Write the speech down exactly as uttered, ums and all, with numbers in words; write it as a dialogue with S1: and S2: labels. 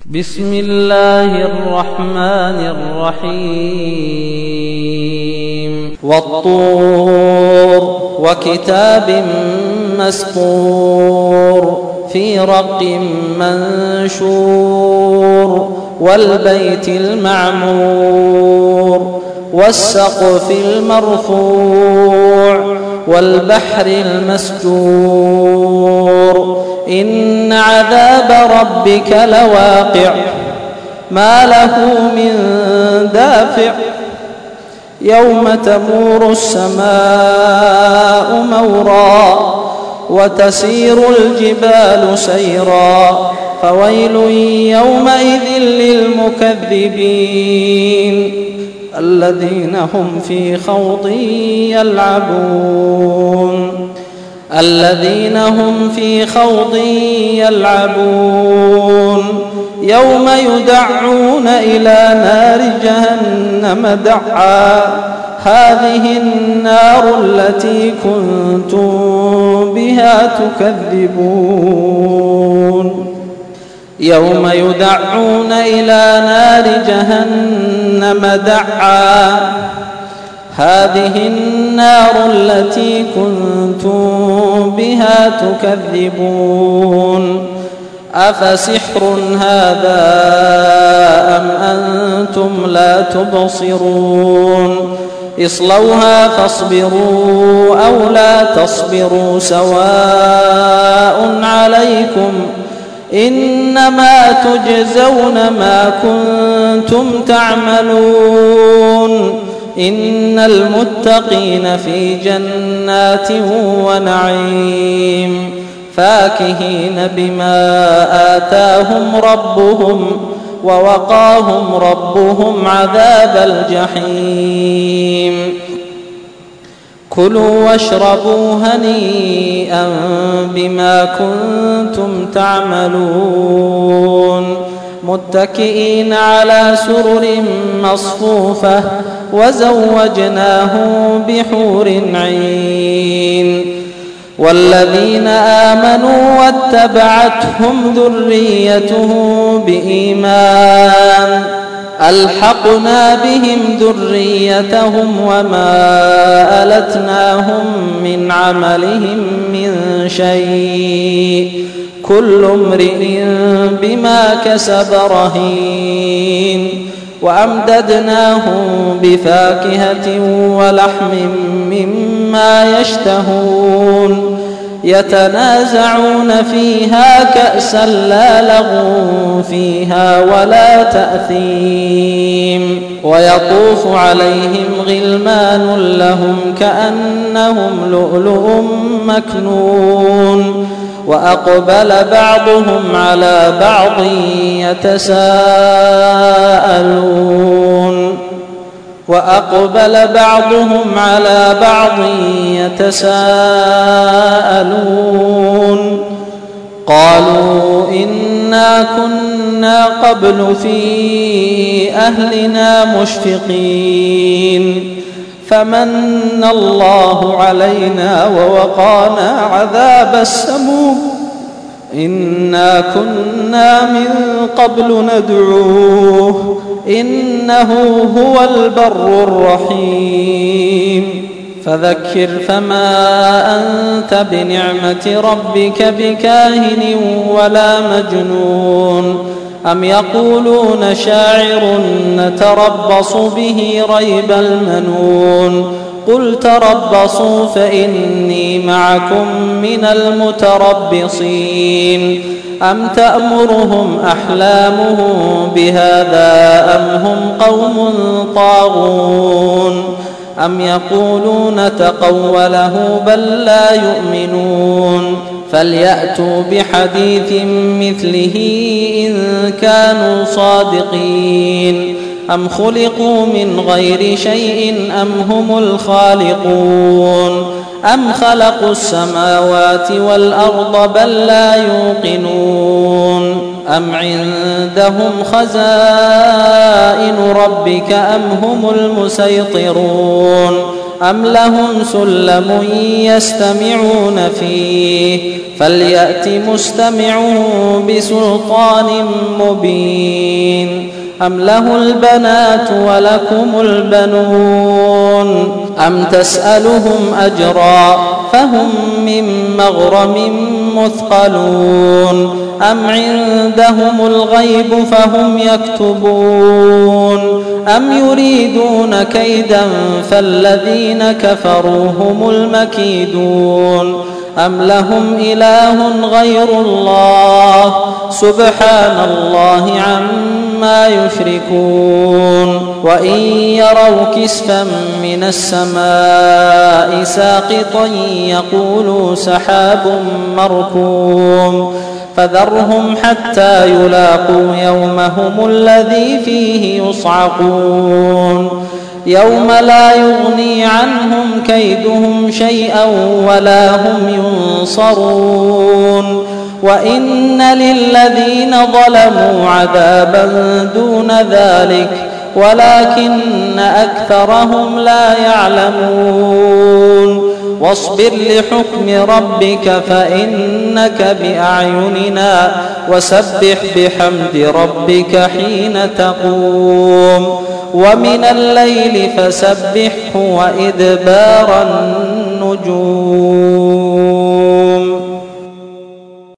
S1: بسم الله الرحمن الرحيم والطور وكتاب مسطور في رق منشور والبيت المعمور والسقف المرفوع والبحر المسجور إن عذاب ربك لواقع ما له من دافع يوم تمور السماء مورا وتسير الجبال سيرا فويل يومئذ للمكذبين الذين هم في خوض يلعبون الذين هم في خوض يلعبون يوم يدعون إلى نار جهنم دعا هذه النار التي كنتم بها تكذبون يوم يدعون إلى نار جهنم دعا هذه النار التي كنتم بها تكذبون أفسحر هذا أم أنتم لا تبصرون اصلوها فاصبروا أو لا تصبروا سواء عليكم إنما تجزون ما كنتم تعملون إن المتقين في جنات ونعيم فاكهين بما آتاهم ربهم ووقاهم ربهم عذاب الجحيم كلوا واشربوا هنيئا بما كنتم تعملون متكئين على سرر مصفوفة وزوجناهم بحور عين والذين آمنوا واتبعتهم ذريتهم بإيمان ألحقنا بهم ذريتهم وما ألتناهم من عملهم من شيء كل امرئ بما كسب رهين وأمددناهم بفاكهة ولحم مما يشتهون يتنازعون فيها كأسا لا لغو فيها ولا تأثيم ويطوف عليهم غلمان لهم كأنهم لؤلؤ مكنون وأقبل بعضهم على بعض يتساءلون وأقبل بعضهم على بعض يتساءلون قالوا إنا كنا قبل في أهلنا مشفقين فمن الله علينا ووقانا عذاب السموم إنا كنا من قبل ندعوه إنه هو البر الرحيم فذكر فما أنت بنعمة ربك بكاهن ولا مجنون أم يقولون شاعر نتربص به ريب المنون قل تربصوا فإني معكم من المتربصين أم تأمرهم أحلامهم بهذا أم هم قوم طاغون أم يقولون تقوله بل لا يؤمنون فليأتوا بحديث مثله إن كانوا صادقين أم خلقوا من غير شيء أم هم الخالقون أم خلقوا السماوات والأرض بل لا يوقنون أم عندهم خزائن ربك أم هم المسيطرون أم لهم سلم يستمعون فيه فليأت مستمعه بسلطان مبين أم له البنات ولكم البنون أم تسألهم أجرا فهم من مغرم مثقلون أم عندهم الغيب فهم يكتبون أم يريدون كيدا فالذين كفروا هم المكيدون أم لهم إله غير الله سبحان الله عما يشركون وإن يروا كسفا من السماء ساقطا يقولوا سحاب مركوم فذرهم حتى يلاقوا يومهم الذي فيه يصعقون يوم لا يغني عنهم كيدهم شيئا ولا هم ينصرون وإن للذين ظلموا عذابا دون ذلك ولكن أكثرهم لا يعلمون واصبر لحكم ربك فإنك بأعيننا وسبح بحمد ربك حين تقوم ومن الليل فسبحه وإدبار النجوم.